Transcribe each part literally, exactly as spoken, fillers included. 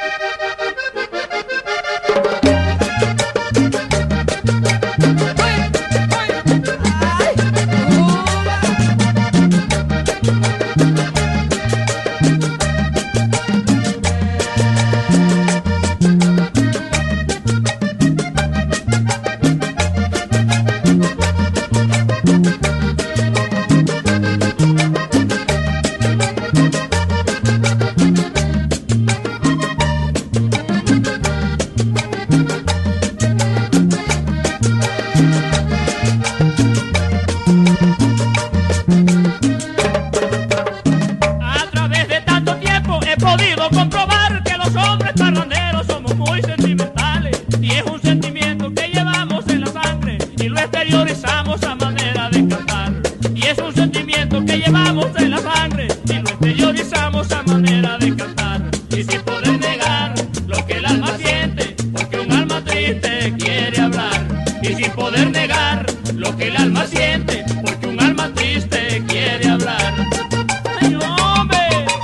Comprobar que los hombres parranderos somos muy sentimentales, y es un sentimiento que llevamos en la sangre y lo exteriorizamos a manera de cantar. Y es un sentimiento que llevamos en la sangre y lo exteriorizamos a manera de cantar. Y sin poder negar lo que el alma siente, porque un alma triste quiere hablar. Y sin poder negar lo que el alma siente, porque un alma triste quiere hablar. ¡Ay, hombre!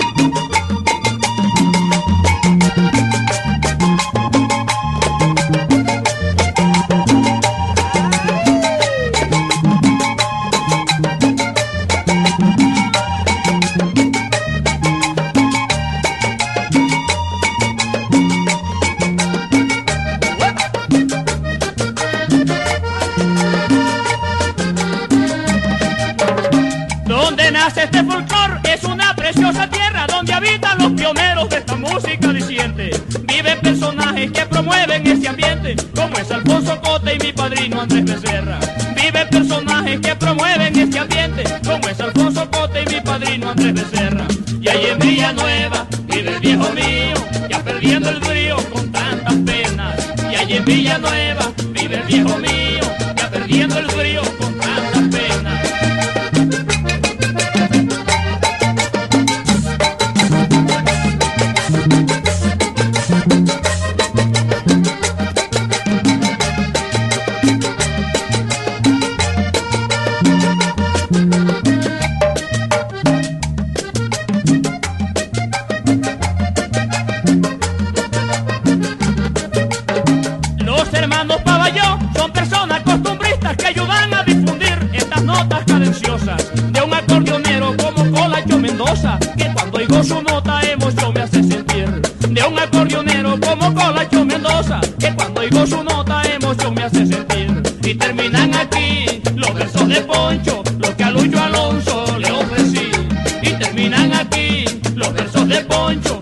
Donde nace este folclor es una preciosa tierra donde habitan los pioneros de esta música diciente. Viven personajes que promueven ese ambiente, como es Alfonso Cota y mi padrino Andrés Becerra. Viven personajes que promueven este ambiente, como es Alfonso Cota y mi padrino Andrés Becerra. Y ahí en Villanueva vive el viejo mío, ya perdiendo el brío con tantas penas. Y ahí en Villanueva vive el viejo mío, ya perdiendo el brío con tantas penas. Los hermanos Paballó son personas costumbristas que ayudan a difundir estas notas cadenciosas de un acordeonero como Colacho Mendoza, que cuando oigo su nota emoción me hace sentir. De un acordeonero como Colacho Mendoza, que cuando oigo su nota emoción me hace sentir. Y terminan aquí los versos de Poncho, los que a Lucho Alonso le ofrecí. Y terminan aquí los versos de Poncho,